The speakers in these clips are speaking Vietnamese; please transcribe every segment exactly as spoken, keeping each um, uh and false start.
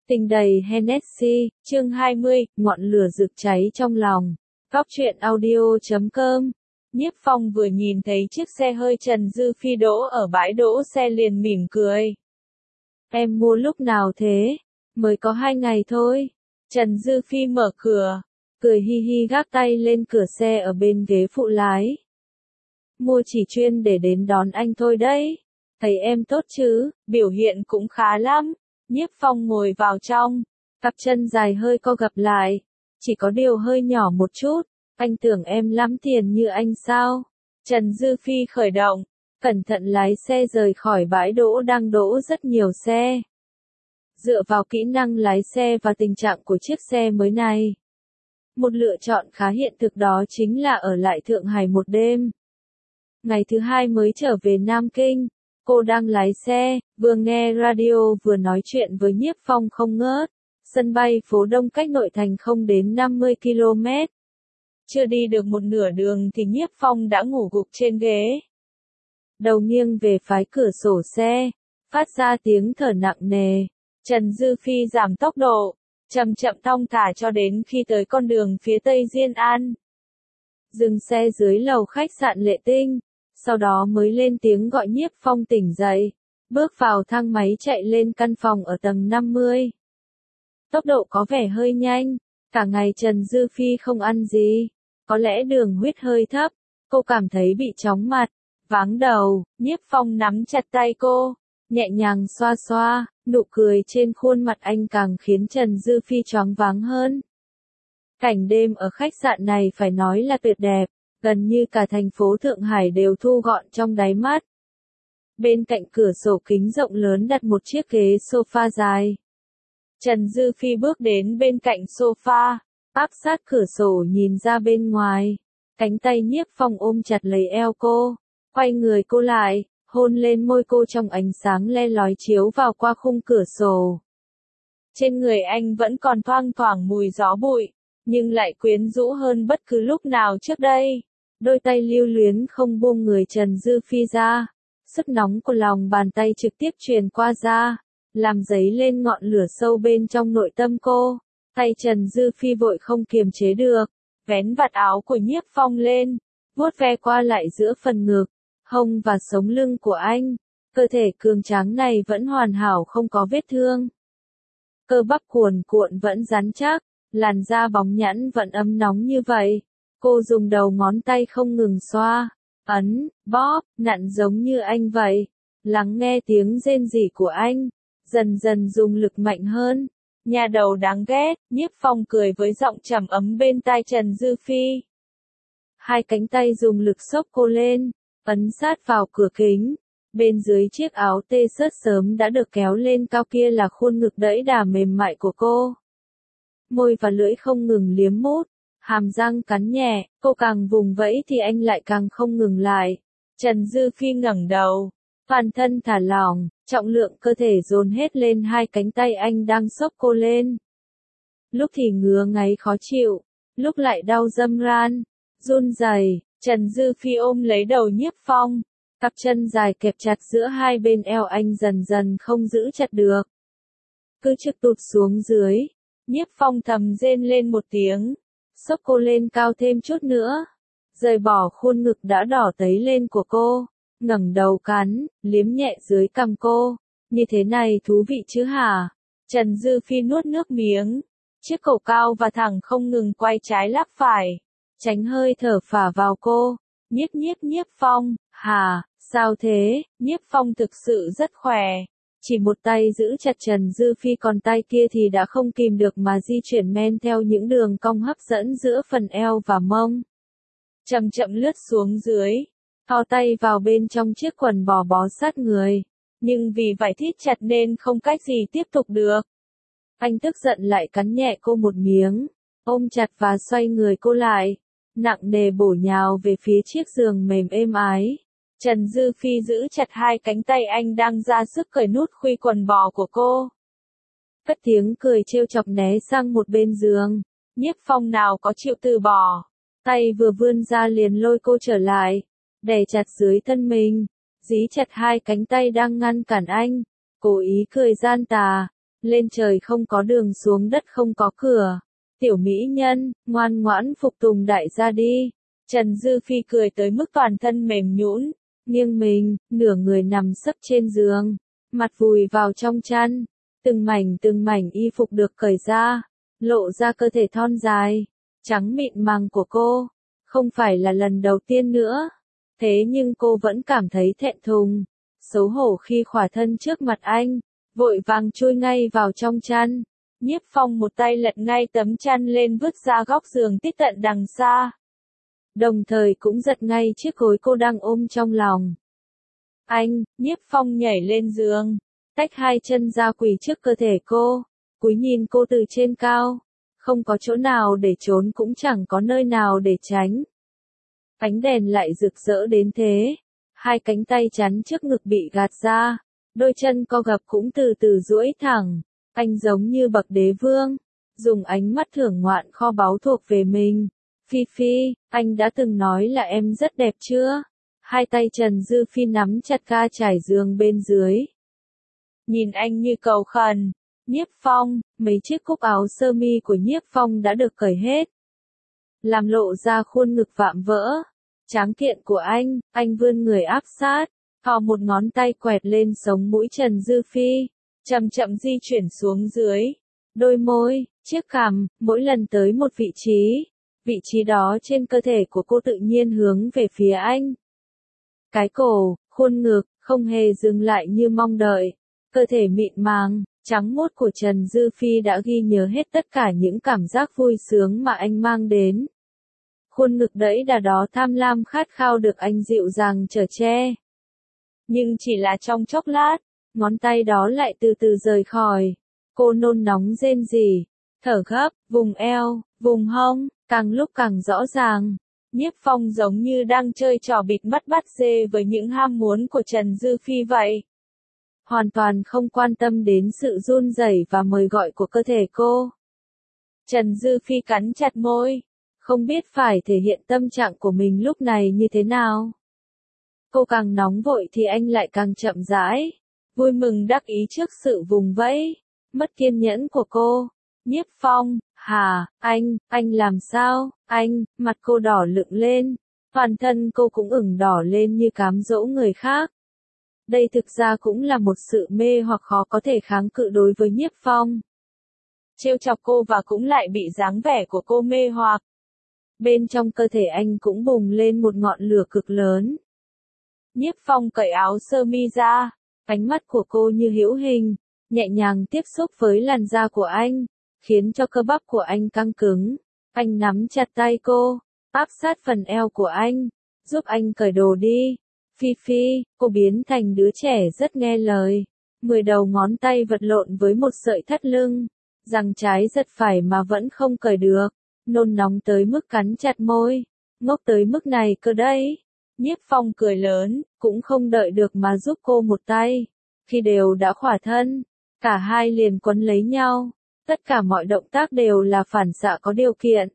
Tình đầy Hennessy, chương hai mươi, ngọn lửa rực cháy trong lòng. Góc truyện audio chấm com. Nhiếp Phong vừa nhìn thấy chiếc xe hơi Trần Dư Phi đỗ ở bãi đỗ xe liền mỉm cười. Em mua lúc nào thế? Mới có hai ngày thôi. Trần Dư Phi mở cửa, cười hi hi gác tay lên cửa xe ở bên ghế phụ lái. Mua chỉ chuyên để đến đón anh thôi đấy. Thấy em tốt chứ, biểu hiện cũng khá lắm. Nhiếp Phong ngồi vào trong, cặp chân dài hơi co gập lại, chỉ có điều hơi nhỏ một chút. Anh tưởng em lắm tiền như anh sao? Trần Dư Phi khởi động, cẩn thận lái xe rời khỏi bãi đỗ đang đỗ rất nhiều xe. Dựa vào kỹ năng lái xe và tình trạng của chiếc xe mới này, một lựa chọn khá hiện thực đó chính là ở lại Thượng Hải một đêm. Ngày thứ hai mới trở về Nam Kinh. Cô đang lái xe, vừa nghe radio vừa nói chuyện với Nhiếp Phong không ngớt. Sân bay phố Đông cách nội thành không đến năm mươi ki lô mét. Chưa đi được một nửa đường thì Nhiếp Phong đã ngủ gục trên ghế. Đầu nghiêng về phía cửa sổ xe, phát ra tiếng thở nặng nề. Trần Dư Phi giảm tốc độ, chậm chậm thong thả cho đến khi tới con đường phía tây Diên An. Dừng xe dưới lầu khách sạn Lệ Tinh. Sau đó mới lên tiếng gọi Nhiếp Phong tỉnh dậy, bước vào thang máy chạy lên căn phòng ở tầng năm mươi. Tốc độ có vẻ hơi nhanh, cả ngày Trần Dư Phi không ăn gì, có lẽ đường huyết hơi thấp, cô cảm thấy bị chóng mặt, váng đầu. Nhiếp Phong nắm chặt tay cô, nhẹ nhàng xoa xoa, nụ cười trên khuôn mặt anh càng khiến Trần Dư Phi choáng váng hơn. Cảnh đêm ở khách sạn này phải nói là tuyệt đẹp. Gần như cả thành phố Thượng Hải đều thu gọn trong đáy mắt. Bên cạnh cửa sổ kính rộng lớn đặt một chiếc ghế sofa dài. Trần Dư Phi bước đến bên cạnh sofa, áp sát cửa sổ nhìn ra bên ngoài. Cánh tay Nhiếp Phong ôm chặt lấy eo cô, quay người cô lại, hôn lên môi cô trong ánh sáng le lói chiếu vào qua khung cửa sổ. Trên người anh vẫn còn thoang thoảng mùi gió bụi, nhưng lại quyến rũ hơn bất cứ lúc nào trước đây. Đôi tay lưu luyến không buông người Trần Dư Phi ra, sức nóng của lòng bàn tay trực tiếp truyền qua da, làm dấy lên ngọn lửa sâu bên trong nội tâm cô. Tay Trần Dư Phi vội không kiềm chế được, vén vạt áo của Nhiếp Phong lên, vuốt ve qua lại giữa phần ngực, hông và sống lưng của anh. Cơ thể cường tráng này vẫn hoàn hảo không có vết thương. Cơ bắp cuồn cuộn vẫn rắn chắc, làn da bóng nhẵn vẫn ấm nóng như vậy. Cô dùng đầu ngón tay không ngừng xoa, ấn, bóp, nặn giống như anh vậy. Lắng nghe tiếng rên rỉ của anh, dần dần dùng lực mạnh hơn. Nhà đầu đáng ghét, Nhiếp Phong cười với giọng trầm ấm bên tai Trần Dư Phi. Hai cánh tay dùng lực xốc cô lên, ấn sát vào cửa kính. Bên dưới chiếc áo tê sớt sớm đã được kéo lên cao kia là khuôn ngực đẫy đà mềm mại của cô. Môi và lưỡi không ngừng liếm mút. Hàm răng cắn nhẹ, cô càng vùng vẫy thì anh lại càng không ngừng lại. Trần Dư Phi ngẩng đầu, toàn thân thả lỏng, trọng lượng cơ thể dồn hết lên hai cánh tay anh đang xốc cô lên. Lúc thì ngứa ngáy khó chịu, lúc lại đau râm ran, run rẩy. Trần Dư Phi ôm lấy đầu Nhiếp Phong, cặp chân dài kẹp chặt giữa hai bên eo anh dần dần không giữ chặt được. Cứ trực tụt xuống dưới, Nhiếp Phong thầm rên lên một tiếng. Xốc cô lên cao thêm chút nữa, rời bỏ khuôn ngực đã đỏ tấy lên của cô, ngẩng đầu cắn, liếm nhẹ dưới cằm cô. Như thế này thú vị chứ hả? Trần Dư Phi nuốt nước miếng, chiếc cổ cao và thẳng không ngừng quay trái lắc phải, tránh hơi thở phả vào cô. Nhiếp nhiếp Nhiếp Phong, hả, sao thế? Nhiếp Phong thực sự rất khỏe. Chỉ một tay giữ chặt Trần Dư Phi còn tay kia thì đã không kìm được mà di chuyển men theo những đường cong hấp dẫn giữa phần eo và mông. Chậm chậm lướt xuống dưới, thò tay vào bên trong chiếc quần bò bó sát người, nhưng vì vải thít chặt nên không cách gì tiếp tục được. Anh tức giận lại cắn nhẹ cô một miếng, ôm chặt và xoay người cô lại, nặng nề bổ nhào về phía chiếc giường mềm êm ái. Trần Dư Phi giữ chặt hai cánh tay anh đang ra sức cởi nút khuy quần bò của cô. Cất tiếng cười trêu chọc né sang một bên giường. Nhiếp Phong nào có chịu từ bỏ. Tay vừa vươn ra liền lôi cô trở lại, đè chặt dưới thân mình, dí chặt hai cánh tay đang ngăn cản anh. Cố ý cười gian tà, Lên trời không có đường, xuống đất không có cửa. Tiểu mỹ nhân, ngoan ngoãn phục tùng đại gia đi. Trần Dư Phi cười tới mức toàn thân mềm nhũn, nghiêng mình, nửa người nằm sấp trên giường, mặt vùi vào trong chăn. Từng mảnh từng mảnh y phục được cởi ra, lộ ra cơ thể thon dài, trắng mịn màng của cô. Không phải là lần đầu tiên nữa. Thế nhưng cô vẫn cảm thấy thẹn thùng, xấu hổ khi khỏa thân trước mặt anh, vội vàng chui ngay vào trong chăn. Nhiếp Phong một tay lật ngay tấm chăn lên vứt ra góc giường tít tận đằng xa. Đồng thời cũng giật ngay chiếc gối cô đang ôm trong lòng. Anh, Nhiếp Phong nhảy lên giường, tách hai chân ra quỳ trước cơ thể cô, cúi nhìn cô từ trên cao. Không có chỗ nào để trốn cũng chẳng có nơi nào để tránh. Ánh đèn lại rực rỡ đến thế. Hai cánh tay chắn trước ngực bị gạt ra, đôi chân co gập cũng từ từ duỗi thẳng. Anh giống như bậc đế vương, dùng ánh mắt thưởng ngoạn kho báu thuộc về mình. Phi Phi, anh đã từng nói là em rất đẹp chưa? Hai tay Trần Dư Phi nắm chặt ga trải giường bên dưới. Nhìn anh như cầu khẩn. Nhiếp Phong, mấy chiếc cúc áo sơ mi của Nhiếp Phong đã được cởi hết, làm lộ ra khuôn ngực vạm vỡ, tráng kiện của anh. Anh vươn người áp sát, thò một ngón tay quẹt lên sống mũi Trần Dư Phi, chậm chậm di chuyển xuống dưới. Đôi môi, chiếc cằm, mỗi lần tới một vị trí, vị trí đó trên cơ thể của cô tự nhiên hướng về phía anh. Cái cổ, khuôn ngực, không hề dừng lại như mong đợi. Cơ thể mịn màng, trắng muốt của Trần Dư Phi đã ghi nhớ hết tất cả những cảm giác vui sướng mà anh mang đến. Khuôn ngực đẫy đà đó tham lam khát khao được anh dịu dàng chở che. Nhưng chỉ là trong chốc lát, ngón tay đó lại từ từ rời khỏi. Cô nôn nóng rên rỉ, thở gấp, vùng eo, vùng hông, càng lúc càng rõ ràng. Nhiếp Phong giống như đang chơi trò bịt mắt bắt dê với những ham muốn của Trần Dư Phi vậy. Hoàn toàn không quan tâm đến sự run rẩy và mời gọi của cơ thể cô. Trần Dư Phi cắn chặt môi, không biết phải thể hiện tâm trạng của mình lúc này như thế nào. Cô càng nóng vội thì anh lại càng chậm rãi, vui mừng đắc ý trước sự vùng vẫy, mất kiên nhẫn của cô. Nhiếp Phong, hả, anh, anh làm sao, anh, mặt cô đỏ lựng lên, toàn thân cô cũng ửng đỏ lên như cám dỗ người khác. Đây thực ra cũng là một sự mê hoặc khó có thể kháng cự đối với Nhiếp Phong. Trêu chọc cô và cũng lại bị dáng vẻ của cô mê hoặc. Bên trong cơ thể anh cũng bùng lên một ngọn lửa cực lớn. Nhiếp Phong cởi áo sơ mi ra, ánh mắt của cô như hữu hình, nhẹ nhàng tiếp xúc với làn da của anh, khiến cho cơ bắp của anh căng cứng. Anh nắm chặt tay cô, áp sát phần eo của anh, giúp anh cởi đồ đi. Phi Phi, cô biến thành đứa trẻ rất nghe lời. Mười đầu ngón tay vật lộn với một sợi thắt lưng, giằng trái giật phải mà vẫn không cởi được. Nôn nóng tới mức cắn chặt môi, ngốc tới mức này cơ đấy. Nhiếp Phong cười lớn, cũng không đợi được mà giúp cô một tay. Khi đều đã khỏa thân, cả hai liền quấn lấy nhau. Tất cả mọi động tác đều là phản xạ có điều kiện.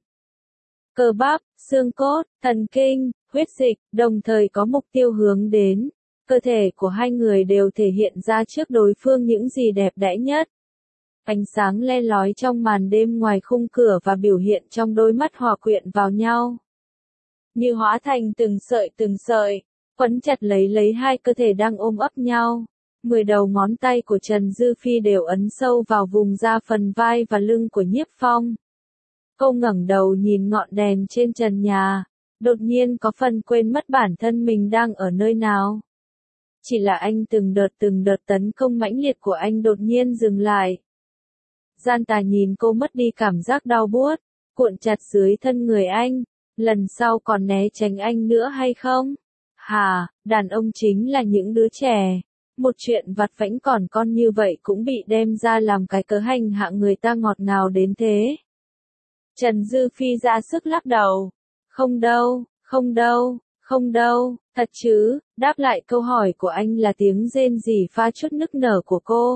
Cơ bắp, xương cốt, thần kinh, huyết dịch, đồng thời có mục tiêu hướng đến. Cơ thể của hai người đều thể hiện ra trước đối phương những gì đẹp đẽ nhất. Ánh sáng le lói trong màn đêm ngoài khung cửa và biểu hiện trong đôi mắt hòa quyện vào nhau. Như hóa thành từng sợi từng sợi, quấn chặt lấy lấy hai cơ thể đang ôm ấp nhau. Mười đầu ngón tay của Trần Dư Phi đều ấn sâu vào vùng da phần vai và lưng của Nhiếp Phong. Cô ngẩng đầu nhìn ngọn đèn trên trần nhà, đột nhiên có phần quên mất bản thân mình đang ở nơi nào. Chỉ là anh từng đợt từng đợt tấn công mãnh liệt của anh đột nhiên dừng lại. Gian Tà nhìn cô mất đi cảm giác đau buốt, cuộn chặt dưới thân người anh, lần sau còn né tránh anh nữa hay không? Hà, đàn ông chính là những đứa trẻ. Một chuyện vặt vãnh còn con như vậy cũng bị đem ra làm cái cớ hành hạ người ta ngọt ngào đến thế. Trần Dư Phi ra sức lắc đầu. Không đâu, không đâu, không đâu, thật chứ, đáp lại câu hỏi của anh là tiếng rên rỉ pha chút nức nở của cô.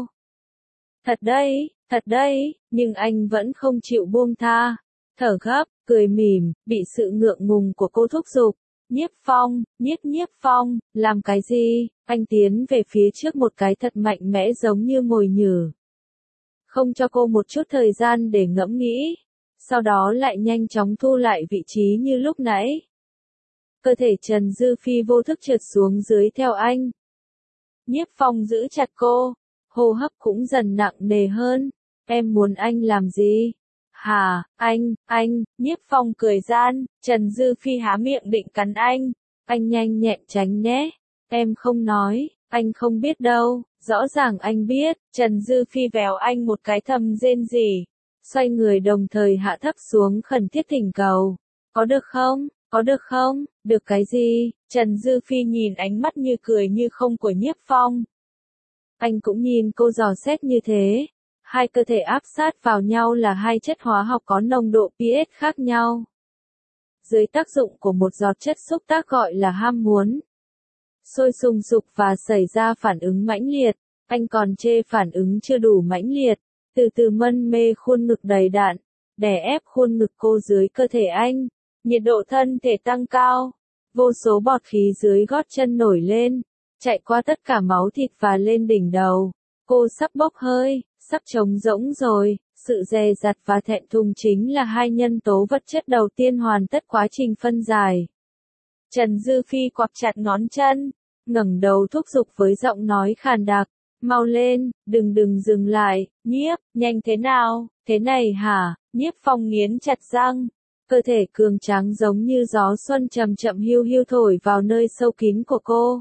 Thật đấy, thật đấy, nhưng anh vẫn không chịu buông tha. Thở gấp, cười mỉm, bị sự ngượng ngùng của cô thúc giục. Nhiếp Phong, nhiếp nhiếp Phong, làm cái gì? Anh tiến về phía trước một cái thật mạnh mẽ giống như mồi nhử. không cho cô một chút thời gian để ngẫm nghĩ, sau đó lại nhanh chóng thu lại vị trí như lúc nãy. Cơ thể Trần Dư Phi vô thức trượt xuống dưới theo anh. Nhiếp Phong giữ chặt cô, hô hấp cũng dần nặng nề hơn. Em muốn anh làm gì? Hả, anh, anh, Nhiếp Phong cười gian, Trần Dư Phi há miệng định cắn anh. Anh nhanh nhẹn tránh nhé. Em không nói, anh không biết đâu, rõ ràng anh biết. Trần Dư Phi vèo anh một cái thầm rên rỉ. Xoay người đồng thời hạ thấp xuống khẩn thiết thỉnh cầu. Có được không? Có được không? Được cái gì? Trần Dư Phi nhìn ánh mắt như cười như không của Nhiếp Phong. Anh cũng nhìn cô dò xét như thế. Hai cơ thể áp sát vào nhau là hai chất hóa học có nồng độ pH khác nhau. Dưới tác dụng của một giọt chất xúc tác gọi là ham muốn. Sôi sùng sục và xảy ra phản ứng mãnh liệt. Anh còn chê phản ứng chưa đủ mãnh liệt. Từ từ mân mê khuôn ngực đầy đặn. Đè ép khuôn ngực cô dưới cơ thể anh. Nhiệt độ thân thể tăng cao. Vô số bọt khí dưới gót chân nổi lên. Chạy qua tất cả máu thịt và lên đỉnh đầu. Cô sắp bốc hơi, sắp trống rỗng rồi. Sự dè dặt và thẹn thùng chính là hai nhân tố vật chất đầu tiên hoàn tất quá trình phân giải. Trần Dư Phi quặp chặt ngón chân, ngẩng đầu thúc giục với giọng nói khàn đặc. Mau lên, đừng đừng dừng lại, Nhiếp, nhanh thế nào, thế này hả? Nhiếp Phong nghiến chặt răng. Cơ thể cường tráng giống như gió xuân chậm chậm hiu hiu thổi vào nơi sâu kín của cô.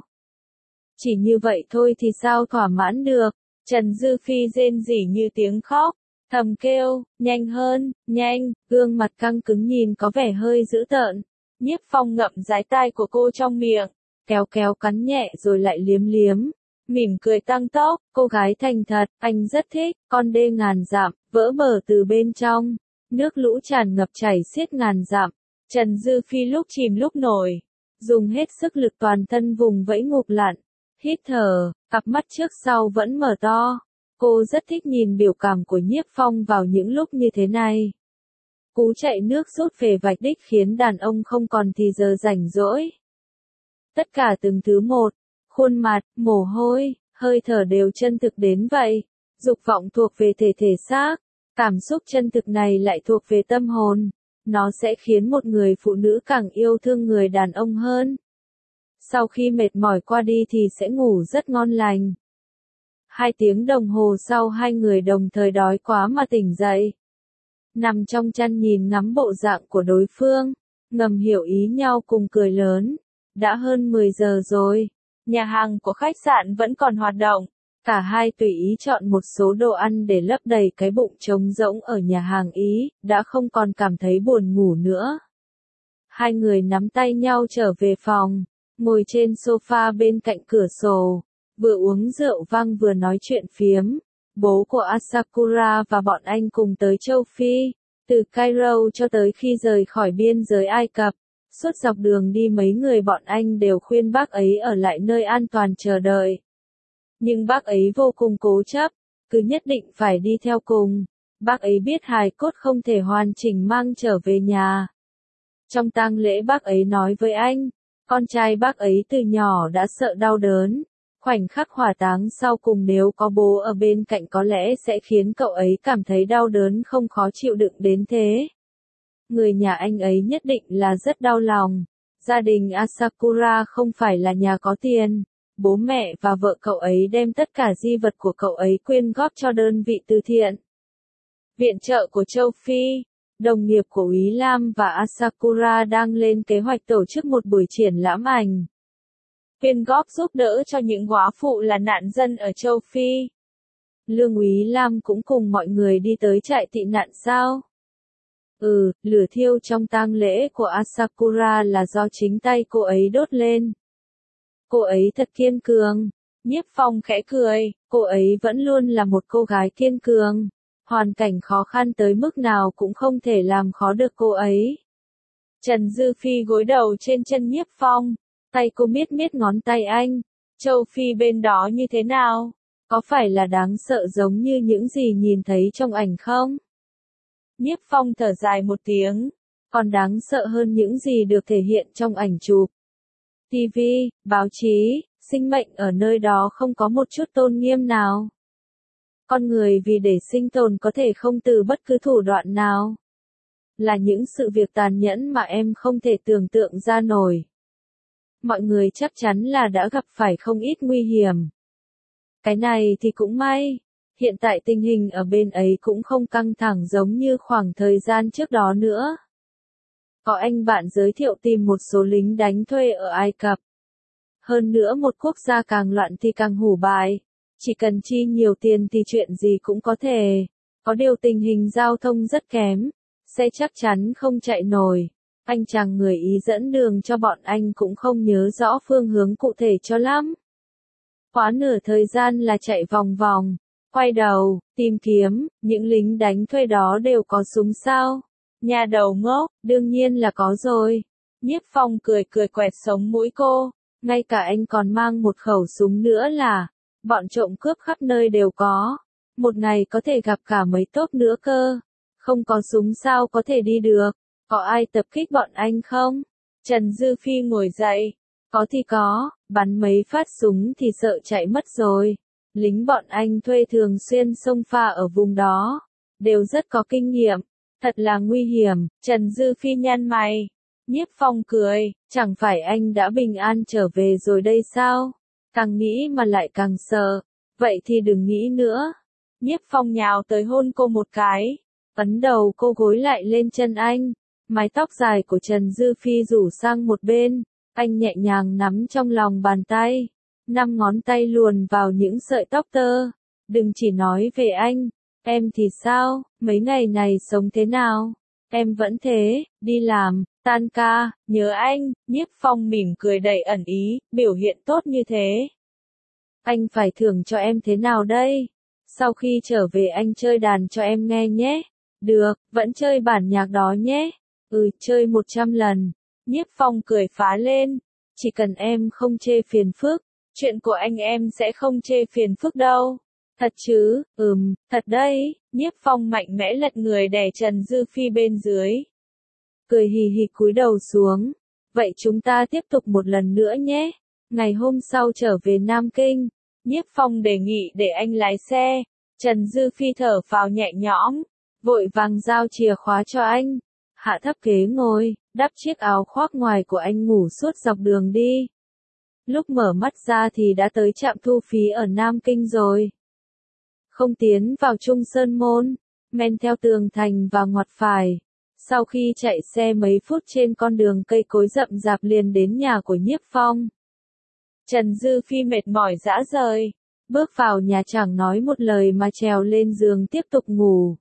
Chỉ như vậy thôi thì sao thỏa mãn được? Trần Dư Phi rên rỉ như tiếng khóc, thầm kêu, nhanh hơn, nhanh, gương mặt căng cứng nhìn có vẻ hơi dữ tợn. Nhiếp Phong ngậm dái tai của cô trong miệng, kéo kéo cắn nhẹ rồi lại liếm liếm. Mỉm cười tăng tốc, cô gái thành thật, anh rất thích, con đê ngàn dặm, vỡ bờ từ bên trong. Nước lũ tràn ngập chảy xiết ngàn dặm. Trần Dư Phi lúc chìm lúc nổi, dùng hết sức lực toàn thân vùng vẫy ngụp lặn. Hít thở, cặp mắt trước sau vẫn mở to. Cô rất thích nhìn biểu cảm của Nhiếp Phong vào những lúc như thế này. Cú chạy nước rút về vạch đích khiến đàn ông không còn thì giờ rảnh rỗi. Tất cả từng thứ một, khuôn mặt, mồ hôi, hơi thở đều chân thực đến vậy. Dục vọng thuộc về thể thể xác, cảm xúc chân thực này lại thuộc về tâm hồn. Nó sẽ khiến một người phụ nữ càng yêu thương người đàn ông hơn. Sau khi mệt mỏi qua đi thì sẽ ngủ rất ngon lành. Hai tiếng đồng hồ sau hai người đồng thời đói quá mà tỉnh dậy. Nằm trong chăn nhìn ngắm bộ dạng của đối phương, ngầm hiểu ý nhau cùng cười lớn. Đã hơn mười giờ rồi, nhà hàng của khách sạn vẫn còn hoạt động. Cả hai tùy ý chọn một số đồ ăn để lấp đầy cái bụng trống rỗng ở nhà hàng Ý, đã không còn cảm thấy buồn ngủ nữa. Hai người nắm tay nhau trở về phòng, ngồi trên sofa bên cạnh cửa sổ, vừa uống rượu vang vừa nói chuyện phiếm. Bố của Asakura và bọn anh cùng tới châu Phi, từ Cairo cho tới khi rời khỏi biên giới Ai Cập. Suốt dọc đường đi mấy người bọn anh đều khuyên bác ấy ở lại nơi an toàn chờ đợi. Nhưng bác ấy vô cùng cố chấp, cứ nhất định phải đi theo cùng. Bác ấy biết hài cốt không thể hoàn chỉnh mang trở về nhà. Trong tang lễ bác ấy nói với anh, con trai bác ấy từ nhỏ đã sợ đau đớn. Khoảnh khắc hỏa táng sau cùng nếu có bố ở bên cạnh có lẽ sẽ khiến cậu ấy cảm thấy đau đớn không khó chịu đựng đến thế. Người nhà anh ấy nhất định là rất đau lòng. Gia đình Asakura không phải là nhà có tiền. Bố mẹ và vợ cậu ấy đem tất cả di vật của cậu ấy quyên góp cho đơn vị từ thiện. Viện trợ của châu Phi, đồng nghiệp của Úy Lam và Asakura đang lên kế hoạch tổ chức một buổi triển lãm ảnh. Quyên góp giúp đỡ cho những góa phụ là nạn dân ở châu Phi. Lương Úy Lam cũng cùng mọi người đi tới trại tị nạn sao? Ừ, lửa thiêu trong tang lễ của Asakura là do chính tay cô ấy đốt lên. Cô ấy thật kiên cường. Nhiếp Phong khẽ cười, cô ấy vẫn luôn là một cô gái kiên cường. Hoàn cảnh khó khăn tới mức nào cũng không thể làm khó được cô ấy. Trần Dư Phi gối đầu trên chân Nhiếp Phong, tay cô miết miết ngón tay anh. Châu Phi bên đó như thế nào? Có phải là đáng sợ giống như những gì nhìn thấy trong ảnh không? Nhiếp Phong thở dài một tiếng, còn đáng sợ hơn những gì được thể hiện trong ảnh chụp. ti vi, báo chí, sinh mệnh ở nơi đó không có một chút tôn nghiêm nào. Con người vì để sinh tồn có thể không từ bất cứ thủ đoạn nào. Là những sự việc tàn nhẫn mà em không thể tưởng tượng ra nổi. Mọi người chắc chắn là đã gặp phải không ít nguy hiểm. Cái này thì cũng may. Hiện tại tình hình ở bên ấy cũng không căng thẳng giống như khoảng thời gian trước đó nữa. Có anh bạn giới thiệu tìm một số lính đánh thuê ở Ai Cập. Hơn nữa một quốc gia càng loạn thì càng hủ bại. Chỉ cần chi nhiều tiền thì chuyện gì cũng có thể. Có điều tình hình giao thông rất kém. Xe chắc chắn không chạy nổi. Anh chàng người Ý dẫn đường cho bọn anh cũng không nhớ rõ phương hướng cụ thể cho lắm. Quá nửa thời gian là chạy vòng vòng. Quay đầu, tìm kiếm, những lính đánh thuê đó đều có súng sao? Nhà đầu ngốc, đương nhiên là có rồi. Nhiếp Phong cười cười quẹt sống mũi cô, ngay cả anh còn mang một khẩu súng nữa là, bọn trộm cướp khắp nơi đều có. Một ngày có thể gặp cả mấy tốp nữa cơ. Không có súng sao có thể đi được, có ai tập kích bọn anh không? Trần Dư Phi ngồi dậy, có thì có, bắn mấy phát súng thì sợ chạy mất rồi. Lính bọn anh thuê thường xuyên xông pha ở vùng đó, đều rất có kinh nghiệm, thật là nguy hiểm. Trần Dư Phi nhăn mày, Nhiếp Phong cười, chẳng phải anh đã bình an trở về rồi đây sao? Càng nghĩ mà lại càng sợ, vậy thì đừng nghĩ nữa. Nhiếp Phong nhào tới hôn cô một cái, ấn đầu cô gối lại lên chân anh, mái tóc dài của Trần Dư Phi rủ sang một bên, anh nhẹ nhàng nắm trong lòng bàn tay. Năm ngón tay luồn vào những sợi tóc tơ. Đừng chỉ nói về anh, em thì sao, mấy ngày này sống thế nào? Em vẫn thế, đi làm, tan ca, nhớ anh. Nhiếp Phong mỉm cười đầy ẩn ý, biểu hiện tốt như thế. Anh phải thưởng cho em thế nào đây? Sau khi trở về anh chơi đàn cho em nghe nhé. Được, vẫn chơi bản nhạc đó nhé. Ừ, chơi một trăm lần. Nhiếp Phong cười phá lên. Chỉ cần em không chê phiền phức. Chuyện của anh em sẽ không chê phiền phức đâu. Thật chứ, ừm, thật đấy. Nhiếp Phong mạnh mẽ lật người đè Trần Dư Phi bên dưới. Cười hì hì cúi đầu xuống. Vậy chúng ta tiếp tục một lần nữa nhé. Ngày hôm sau trở về Nam Kinh. Nhiếp Phong đề nghị để anh lái xe. Trần Dư Phi thở phào nhẹ nhõm. Vội vàng giao chìa khóa cho anh. Hạ thấp ghế ngồi, đắp chiếc áo khoác ngoài của anh ngủ suốt dọc đường đi. Lúc mở mắt ra thì đã tới trạm thu phí ở Nam Kinh rồi. Không tiến vào Trung Sơn Môn, men theo tường thành và ngoặt phải. Sau khi chạy xe mấy phút trên con đường cây cối rậm rạp liền đến nhà của Nhiếp Phong. Trần Dư Phi mệt mỏi rã rời, bước vào nhà chẳng nói một lời mà trèo lên giường tiếp tục ngủ.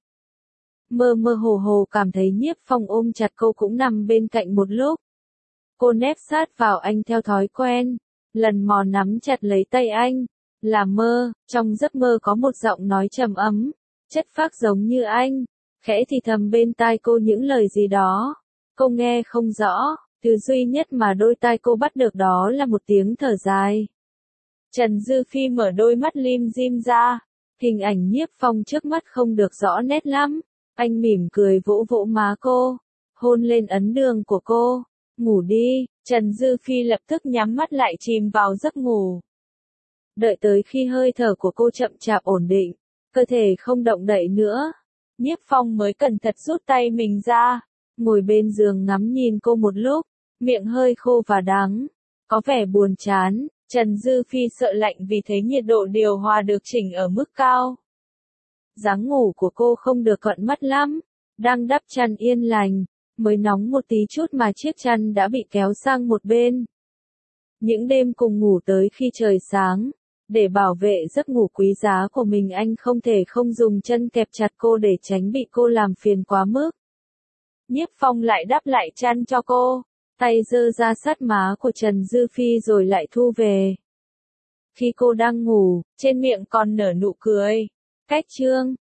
Mơ mơ hồ hồ cảm thấy Nhiếp Phong ôm chặt cô cũng nằm bên cạnh một lúc. Cô nép sát vào anh theo thói quen, lần mò nắm chặt lấy tay anh. Là mơ, trong giấc mơ có một giọng nói trầm ấm, chất phác giống như anh, khẽ thì thầm bên tai cô những lời gì đó. Cô nghe không rõ, thứ duy nhất mà đôi tai cô bắt được đó là một tiếng thở dài. Trần Dư Phi mở đôi mắt lim dim ra, hình ảnh Nhiếp Phong trước mắt không được rõ nét lắm. Anh mỉm cười vỗ vỗ má cô, hôn lên ấn đường của cô. Ngủ đi. Trần Dư Phi lập tức nhắm mắt lại chìm vào giấc ngủ. Đợi tới khi hơi thở của cô chậm chạp ổn định, cơ thể không động đậy nữa, Nhiếp Phong mới cẩn thận rút tay mình ra, ngồi bên giường ngắm nhìn cô một lúc, miệng hơi khô và đắng, có vẻ buồn chán. Trần Dư Phi sợ lạnh vì thấy nhiệt độ điều hòa được chỉnh ở mức cao. Dáng ngủ của cô không được cận mắt lắm, đang đắp chăn yên lành, mới nóng một tí chút mà chiếc chăn đã bị kéo sang một bên. Những đêm cùng ngủ tới khi trời sáng, để bảo vệ giấc ngủ quý giá của mình anh không thể không dùng chân kẹp chặt cô để tránh bị cô làm phiền quá mức. Nhiếp Phong lại đắp lại chăn cho cô, tay giơ ra sát má của Trần Dư Phi rồi lại thu về. Khi cô đang ngủ, trên miệng còn nở nụ cười. Cách chương